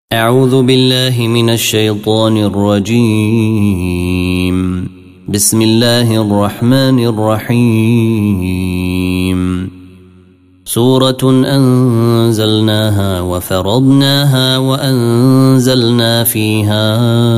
أعوذ بالله من الشيطان الرجيم. بسم الله الرحمن الرحيم. سورة أنزلناها وفرضناها وأنزلنا فيها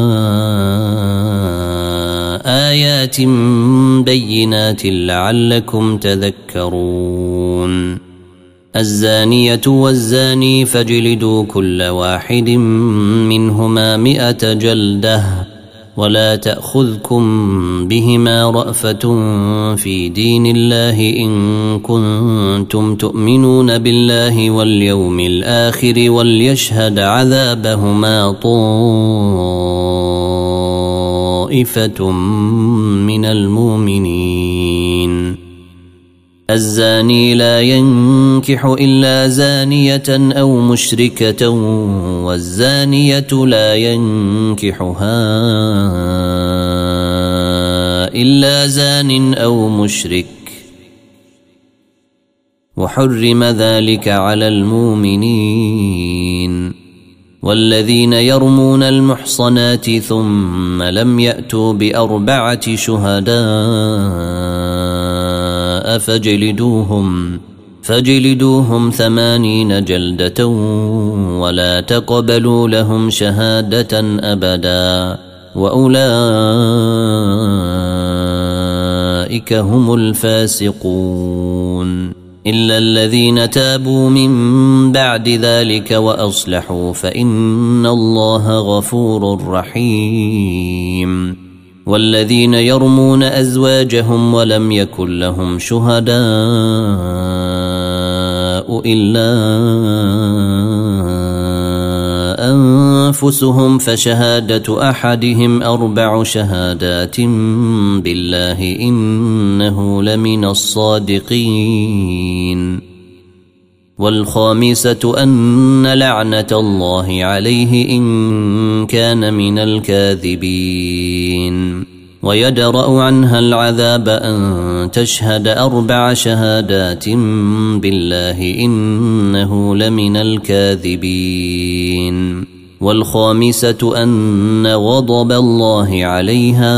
آيات بينات لعلكم تذكرون. الزانية والزاني فاجلدوا كل واحد منهما 100 جلدة ولا تأخذكم بهما رأفة في دين الله إن كنتم تؤمنون بالله واليوم الآخر وليشهد عذابهما طائفة من المؤمنين. الزاني لا ينكح إلا زانية أو مشركة والزانية لا ينكحها إلا زان أو مشرك وحرم ذلك على المؤمنين. والذين يرمون المحصنات ثم لم يأتوا ب4 شهداء فاجلدوهم 80 جلدة ولا تقبلوا لهم شهادة أبدا وأولئك هم الفاسقون. إلا الذين تابوا من بعد ذلك وأصلحوا فإن الله غفور رحيم. والذين يرمون أزواجهم ولم يكن لهم شهداء إلا أنفسهم فشهادة أحدهم 4 شهادات بالله إنه لمن الصادقين. والخامسة أن لعنة الله عليه إن كان من الكاذبين. ويدرأ عنها العذاب أن تشهد 4 شهادات بالله إنه لمن الكاذبين. والخامسة أن غضب الله عليها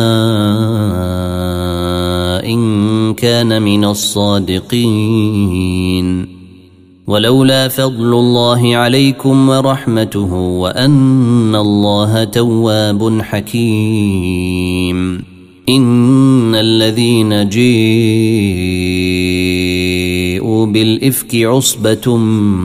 إن كان من الصادقين. ولولا فضل الله عليكم ورحمته وأن الله تواب حكيم. إن الذين جاءوا بالإفك عصبة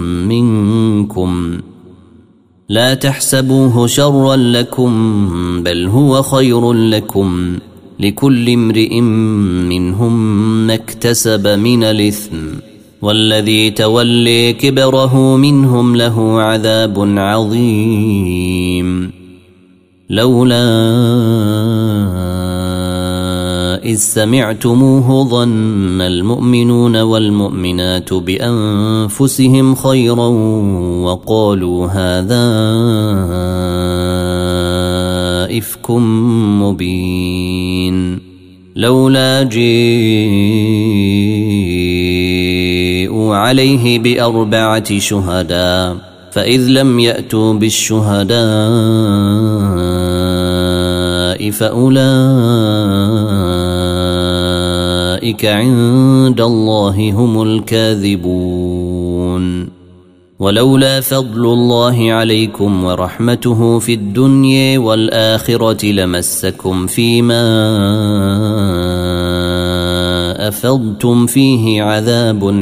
منكم لا تحسبوه شرا لكم بل هو خير لكم لكل امرئ منهم ما اكتسب من الإثم والذي تولي كبره منهم له عذاب عظيم. لولا إذ سمعتموه ظن المؤمنون والمؤمنات بأنفسهم خيرا وقالوا هذا إفك مبين. لولا جاءوا عليه ب4 شهداء فإذ لم يأتوا بالشهداء فأولئك عند الله هم الكاذبون. ولولا فضل الله عليكم ورحمته في الدنيا والآخرة لمسكم فيما أفضتم فيه عذاب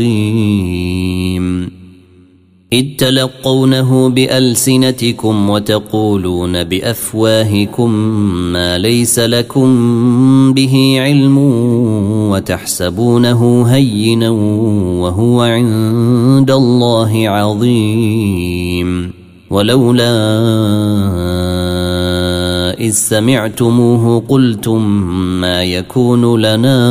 عظيم. إذ تلقونه بألسنتكم وتقولون بأفواهكم ما ليس لكم به علم وتحسبونه هينا وهو عند الله عظيم. ولولا إذ سمعتموه قلتم ما يكون لنا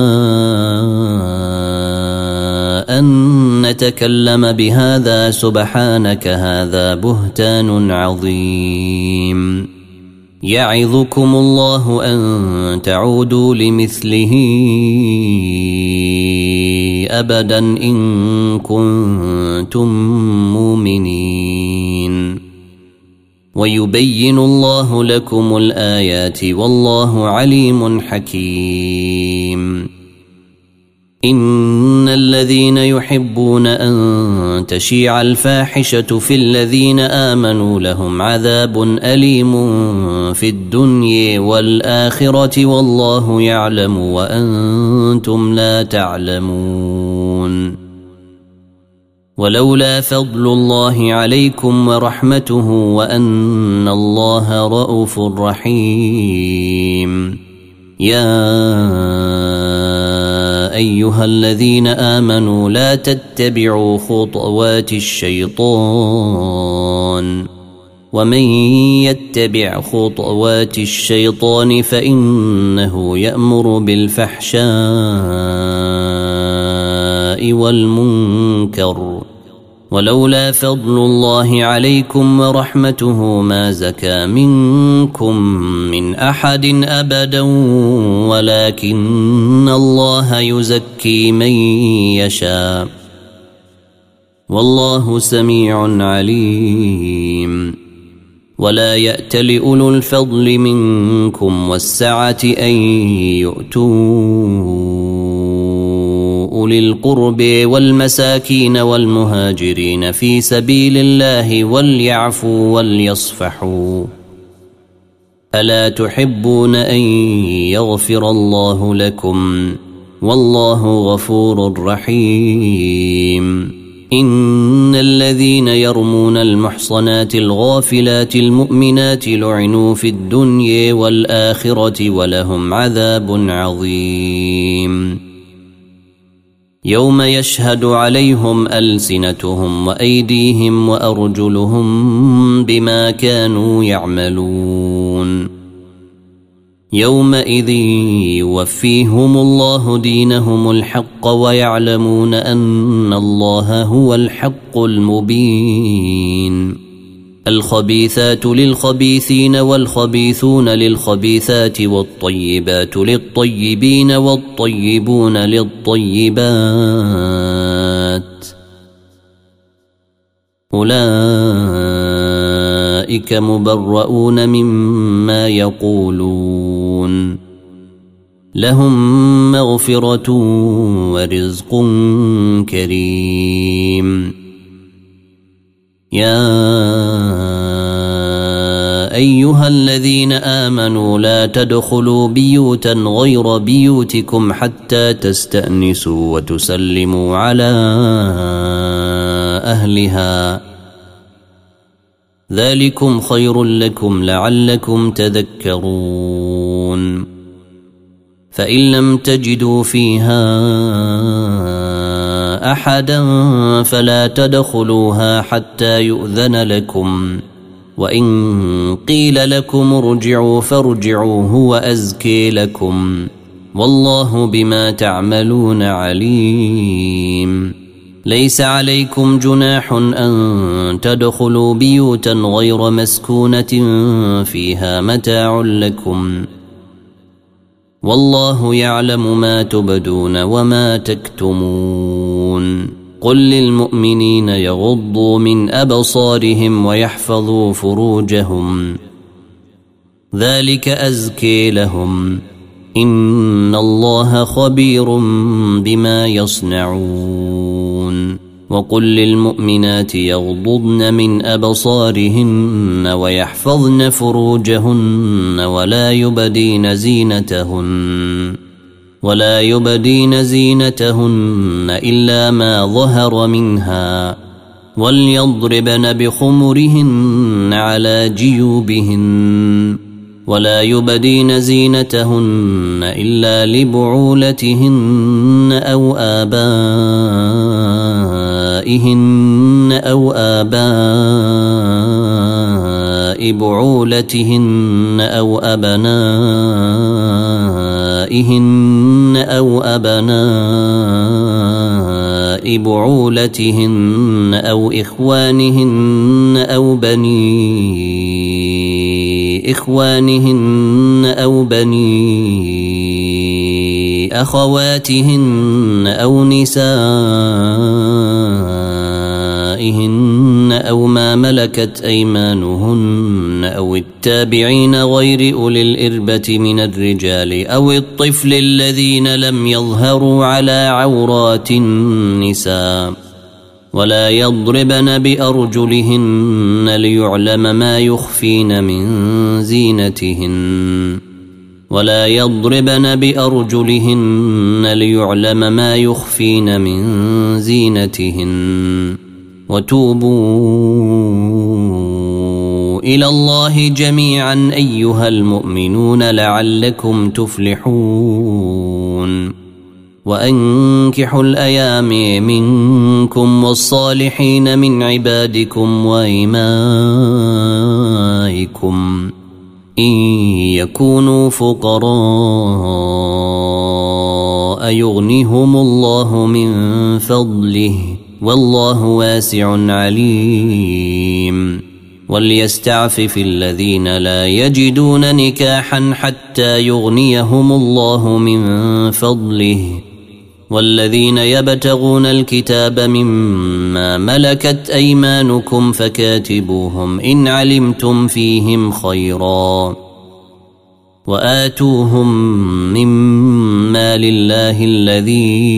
أن نتكلم بهذا سبحانك هذا بهتان عظيم. يعظكم الله أن تعودوا لمثله أبدا إن كنتم مؤمنين. ويبين الله لكم الآيات والله عليم حكيم. إن الذين يحبون أن تشيع الفاحشة في الذين آمنوا لهم عذاب أليم في الدنيا والآخرة والله يعلم وأنتم لا تعلمون. ولولا فضل الله عليكم ورحمته وأن الله رؤوف رحيم. يا أيها الذين آمنوا لا تتبعوا خطوات الشيطان ومن يتبع خطوات الشيطان فإنه يأمر بالفحشاء والمنكر ولولا فضل الله عليكم ورحمته ما زكى منكم من أحد أبدا ولكن الله يزكي من يشاء والله سميع عليم. ولا يأتل أولو الفضل منكم والسعة أن يؤتوا أولي القرب والمساكين والمهاجرين في سبيل الله وليعفوا وليصفحوا. ألا تحبون أن يغفر الله لكم والله غفور رحيم. إن الذين يرمون المحصنات الغافلات المؤمنات لعنوا في الدنيا والآخرة ولهم عذاب عظيم. يوم يشهد عليهم ألسنتهم وأيديهم وأرجلهم بما كانوا يعملون. يومئذ يوفيهم الله دينهم الحق ويعلمون أن الله هو الحق المبين. الخبيثات للخبيثين والخبيثون للخبيثات والطيبات للطيبين والطيبون للطيبات أولئك مبرؤون مما يقولون لهم مغفرة ورزق كريم. يا أيها الذين آمنوا لا تدخلوا بيوتا غير بيوتكم حتى تستأنسوا وتسلموا على أهلها ذلكم خير لكم لعلكم تذكرون. فإن لم تجدوا فيها أحدا فلا تدخلوها حتى يؤذن لكم وإن قيل لكم ارجعوا فارجعوا هو أزكي لكم والله بما تعملون عليم. ليس عليكم جناح أن تدخلوا بيوتا غير مسكونة فيها متاع لكم والله يعلم ما تبدون وما تكتمون. قل للمؤمنين يغضوا من أبصارهم ويحفظوا فروجهم ذلك أزكي لهم إن الله خبير بما يصنعون. وقل للمؤمنات يغضضن من أبصارهن ويحفظن فروجهن ولا يبدين زينتهن إلا ما ظهر منها وليضربن بخمرهن على جيوبهن ولا يبدين زينتهن إلا لبعولتهن أو آباء بعولتهن أو أبناء بعولتهن أو إخوانهن أو بني إخوانهن أو بني أخواتهن أو نسائهن آبائهن أو ما ملكت أيمانهن أو التابعين غير أولي الإربة من الرجال أو الطفل الذين لم يظهروا على عورات النساء ولا يضربن بأرجلهن ليعلم ما يخفين من زينتهن وتوبوا إلى الله جميعا أيها المؤمنون لعلكم تفلحون وأنكحوا الأيام منكم والصالحين من عبادكم وإمائكم إن يكونوا فقراء يغنهم الله من فضله والله واسع عليم وليستعفف الذين لا يجدون نكاحا حتى يغنيهم الله من فضله والذين يبتغون الكتاب مما ملكت أيمانكم فكاتبوهم إن علمتم فيهم خيرا وآتوهم مما لله الذي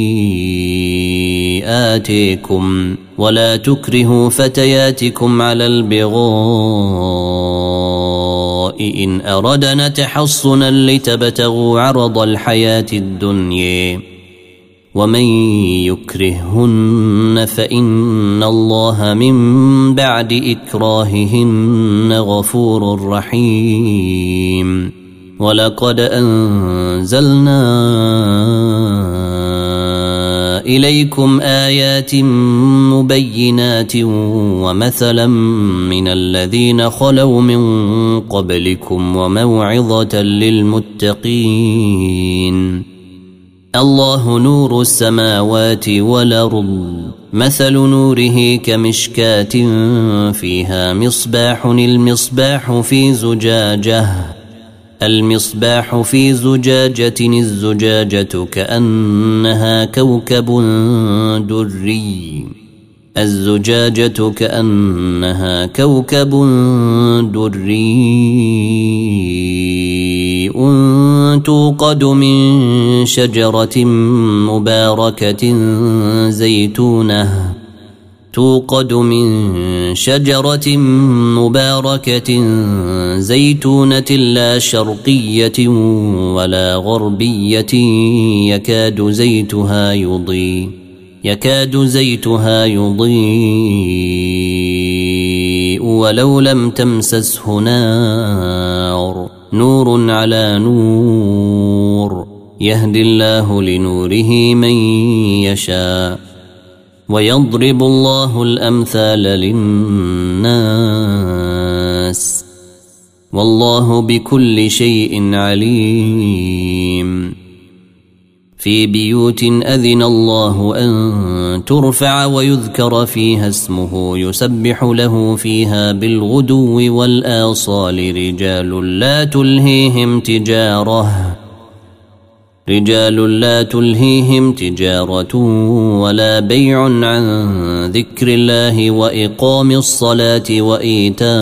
آتيكم ولا تكرهوا فتياتكم على البغاء إن أردنا تحصنا لتبتغوا عرض الحياة الدنيا ومن يكرههن فإن الله من بعد إكراههن غفور رحيم ولقد أنزلنا إليكم آيات مبينات ومثلا من الذين خلوا من قبلكم وموعظة للمتقين الله نور السماوات والأرض مثل نوره كمشكاة فيها مصباح المصباح في زجاجة الزجاجة كأنها كوكب دري توقد من شجرة مباركة زيتونة لا شرقية ولا غربية يكاد زيتها يضيء ولو لم تمسسه نور على نور يهدي الله لنوره من يشاء ويضرب الله الأمثال للناس والله بكل شيء عليم في بيوت أذن الله أن ترفع ويذكر فيها اسمه يسبح له فيها بالغدو والآصال رجال لا تلهيهم تجارة ولا بيع عن ذكر الله وإقام الصلاة وإيتاء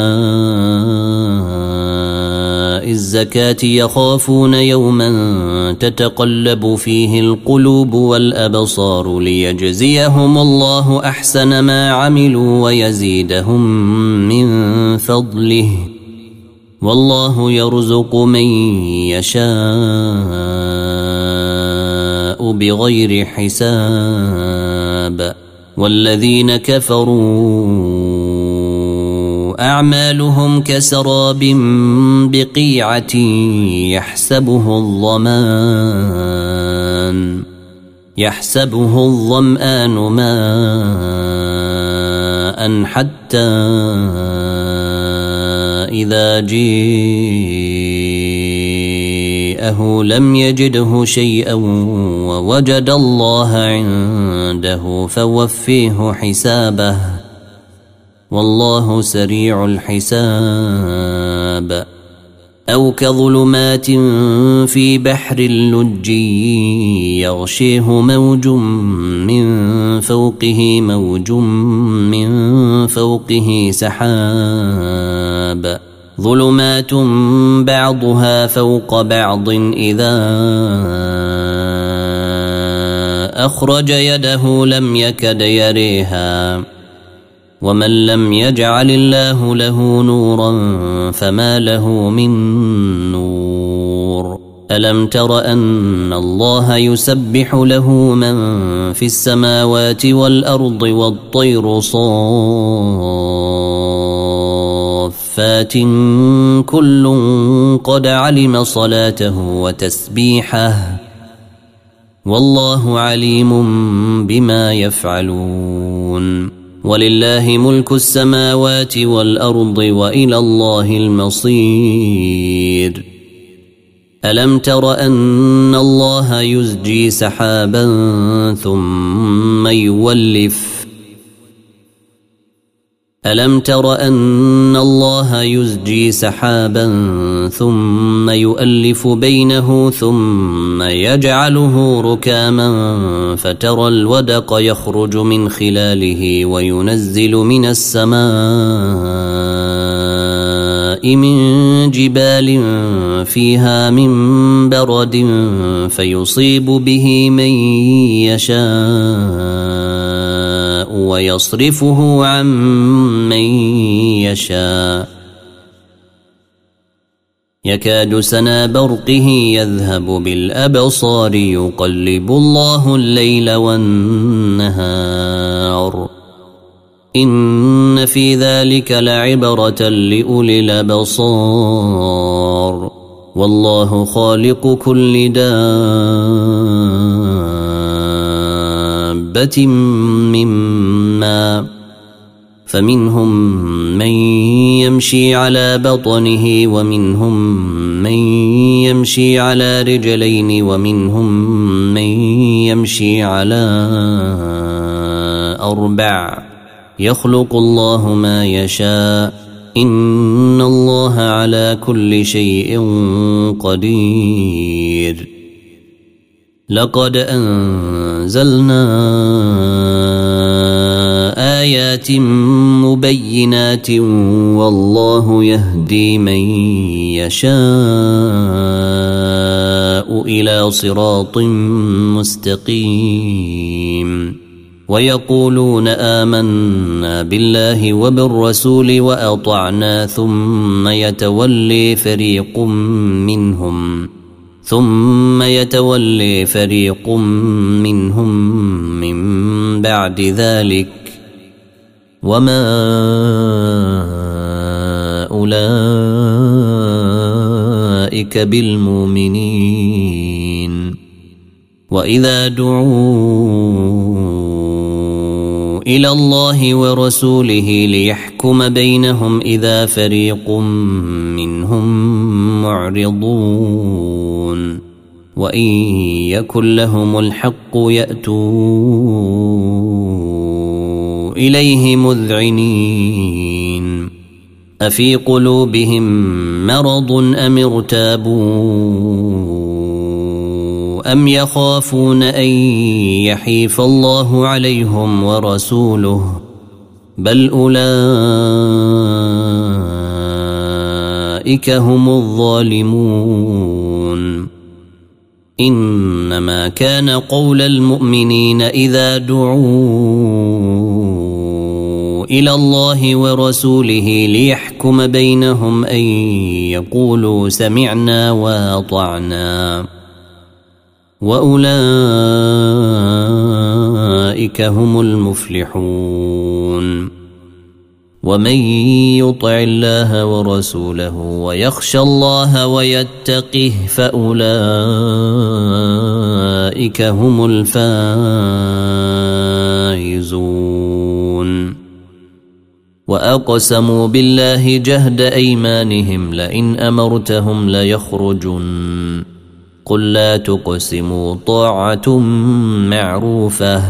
الزكاة يخافون يوما تتقلب فيه القلوب والأبصار ليجزيهم الله أحسن ما عملوا ويزيدهم من فضله والله يرزق من يشاء بغير حساب والذين كفروا أعمالهم كسراب بقيعة يحسبه الظمآن ماء حتى إذا جاءه لم يجده شيئا ووجد الله عنده فوفيه حسابه والله سريع الحساب أو كظلمات في بحر لجي يغشيه موج من فوقه موج من فوقه سحاب ظلمات بعضها فوق بعض إذا أخرج يده لم يكد يريها ومن لم يجعل الله له نورا فما له من نور ألم تر أن الله يسبح له من في السماوات والأرض والطير صافات كل قد علم صلاته وتسبيحه والله عليم بما يفعلون ولله ملك السماوات والأرض وإلى الله المصير ألم تر أن الله يزجي سحابا ثم يولف ألم تر أن الله يزجي سحابا ثم يؤلف بينه ثم يجعله ركاما فترى الودق يخرج من خلاله وينزل من السماء من جبال فيها من برد فيصيب به من يشاء ويصرفه عن من يشاء يكاد سنا برقه يذهب بالأبصار يقلب الله الليل والنهار إن في ذلك لعبرة لأولي الأبصار والله خالق كل دابة مما فمنهم من يمشي على بطنه ومنهم من يمشي على رجلين ومنهم من يمشي على أربع يخلق الله ما يشاء إن الله على كل شيء قدير لقد أنزلنا آيات مبينات والله يهدي من يشاء إلى صراط مستقيم ويقولون آمنا بالله وبالرسول وأطعنا ثم يتولي فريق منهم من بعد ذلك وما أولئك بالمؤمنين وإذا دعوا إلى الله ورسوله ليحكم بينهم إذا فريق منهم معرضون وإن يكن لهم الحق يأتوا إليه مذعنين أفي قلوبهم مرض أم ارتابوا أم يخافون أن يحيف الله عليهم ورسوله بل أولئك هم الظالمون إنما كان قول المؤمنين إذا دعوا إلى الله ورسوله ليحكم بينهم أن يقولوا سمعنا وأطعنا وأولئك هم المفلحون ومن يطع الله ورسوله ويخشى الله ويتقه فأولئك هم الفائزون وأقسموا بالله جهد أيمانهم لئن أمرتهم ليخرجن قل لا تقسموا طاعة معروفة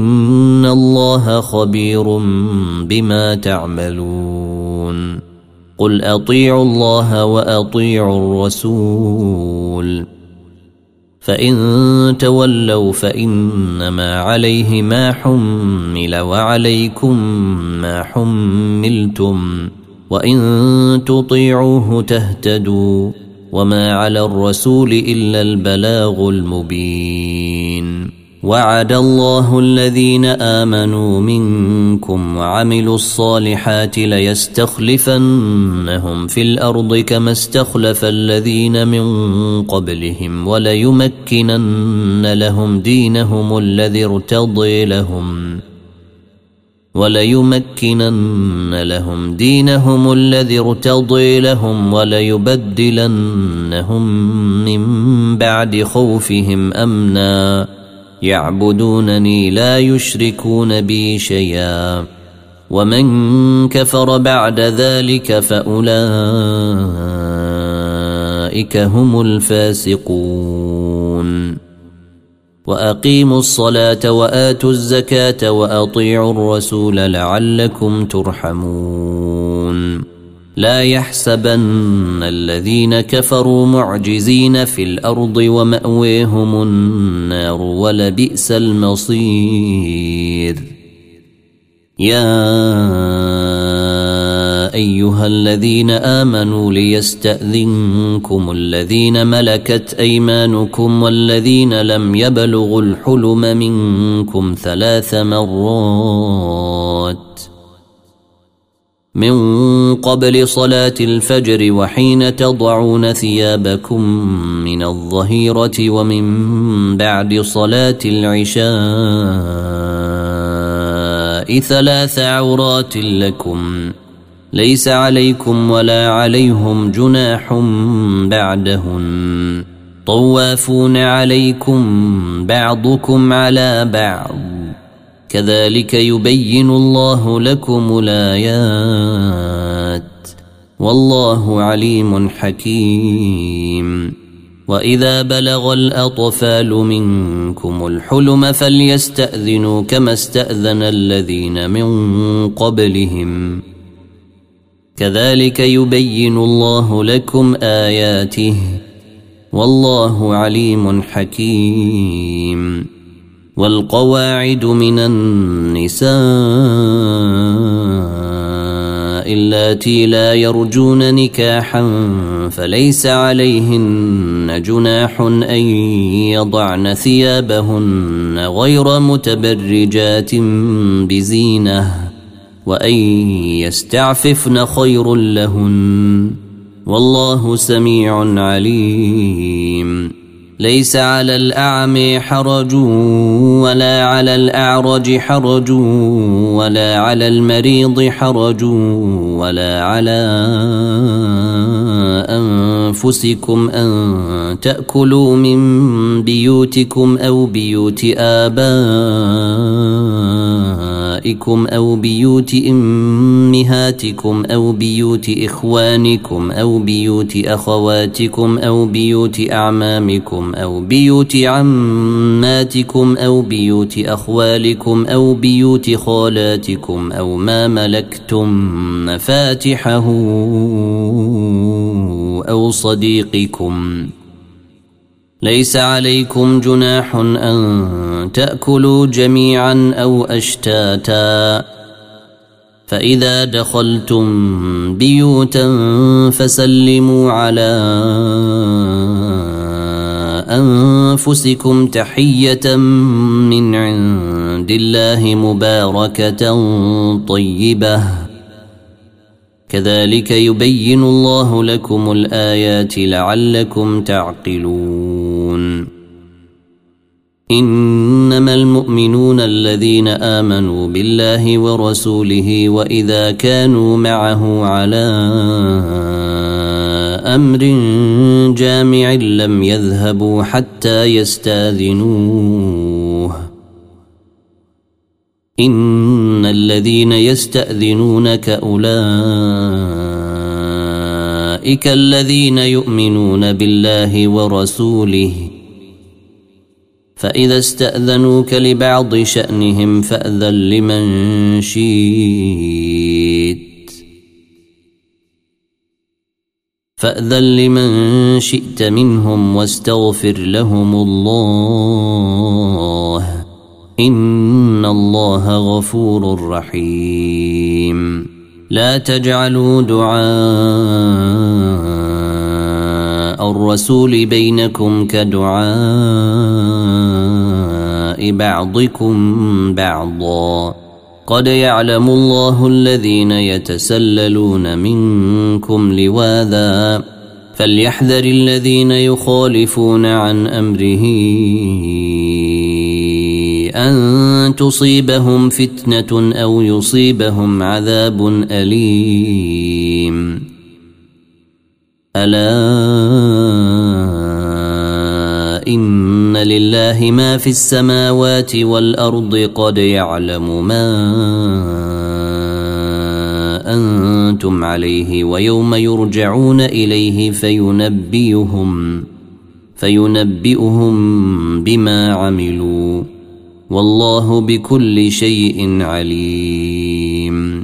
إن الله خبير بما تعملون قل أطيعوا الله وأطيعوا الرسول فإن تولوا فإنما عليه ما حمل وعليكم ما حملتم وإن تطيعوه تهتدوا وما على الرسول إلا البلاغ المبين. وعد الله الذين آمنوا منكم وعملوا الصالحات ليستخلفنهم في الأرض كما استخلف الذين من قبلهم وليمكنن لهم دينهم الذي ارتضي لهم وليبدلنهم من بعد خوفهم أمنا يعبدونني لا يشركون بي شيئا ومن كفر بعد ذلك فأولئك هم الفاسقون. وأقيموا الصلاة وآتوا الزكاة وأطيعوا الرسول لعلكم ترحمون. لا يحسبن الذين كفروا معجزين في الأرض ومأويهم النار ولبئس المصير. يا أيها الذين آمنوا ليستأذنكم الذين ملكت أيمانكم والذين لم يبلغوا الحلم منكم 3 مرات من قبل صلاة الفجر وحين تضعون ثيابكم من الظهيرة ومن بعد صلاة العشاء 3 عورات لكم ليس عليكم ولا عليهم جناح بعدهن طوافون عليكم بعضكم على بعض كذلك يبين الله لكم الآيات والله عليم حكيم. وإذا بلغ الأطفال منكم الحلم فليستأذنوا كما استأذن الذين من قبلهم كذلك يبين الله لكم آياته والله عليم حكيم. والقواعد من النساء اللاتي لا يرجون نكاحا فليس عليهن جناح أن يضعن ثيابهن غير متبرجات بزينة وأن يستعففن خير لهن والله سميع عليم. ليس على الأعمى حرج ولا على الأعرج حرج ولا على المريض حرج ولا على أنفسكم أن تأكلوا من بيوتكم أو بيوت آبائكم أو بيوت أمهاتكم أو بيوت إخوانكم أو بيوت أخواتكم أو بيوت أعمامكم أو بيوت عماتكم أو بيوت أخوالكم أو بيوت خالاتكم أو ما ملكتم مفاتحه أو صديقكم. ليس عليكم جناح أن تأكلوا جميعا أو أشتاتا فإذا دخلتم بيوتا فسلموا على أنفسكم تحية من عند الله مباركة طيبة كذلك يبين الله لكم الآيات لعلكم تعقلون. إنما المؤمنون الذين آمنوا بالله ورسوله وإذا كانوا معه على أمر جامع لم يذهبوا حتى يستأذنوه. إن الذين يستأذنونك أولئك الذين يؤمنون بالله ورسوله فإذا استأذنوك لبعض شأنهم فأذن لمن شئت فأذن لمن شئت منهم واستغفر لهم الله إن الله غفور رحيم. لا تجعلوا دعاء الرسول بينكم كدعاء بعضكم بعضا قد يعلم الله الذين يتسللون منكم لواذا فليحذر الذين يخالفون عن أمره أن تصيبهم فتنة أو يصيبهم عذاب أليم. ألا إن لله ما في السماوات والأرض قد يعلم ما أنتم عليه ويوم يرجعون إليه فينبئهم بما عملوا والله بكل شيء عليم.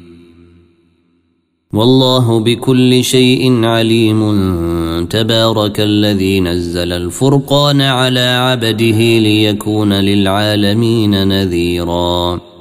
والله بكل شيء عليم. تبارك الذي نزل الفرقان على عبده ليكون للعالمين نذيرا.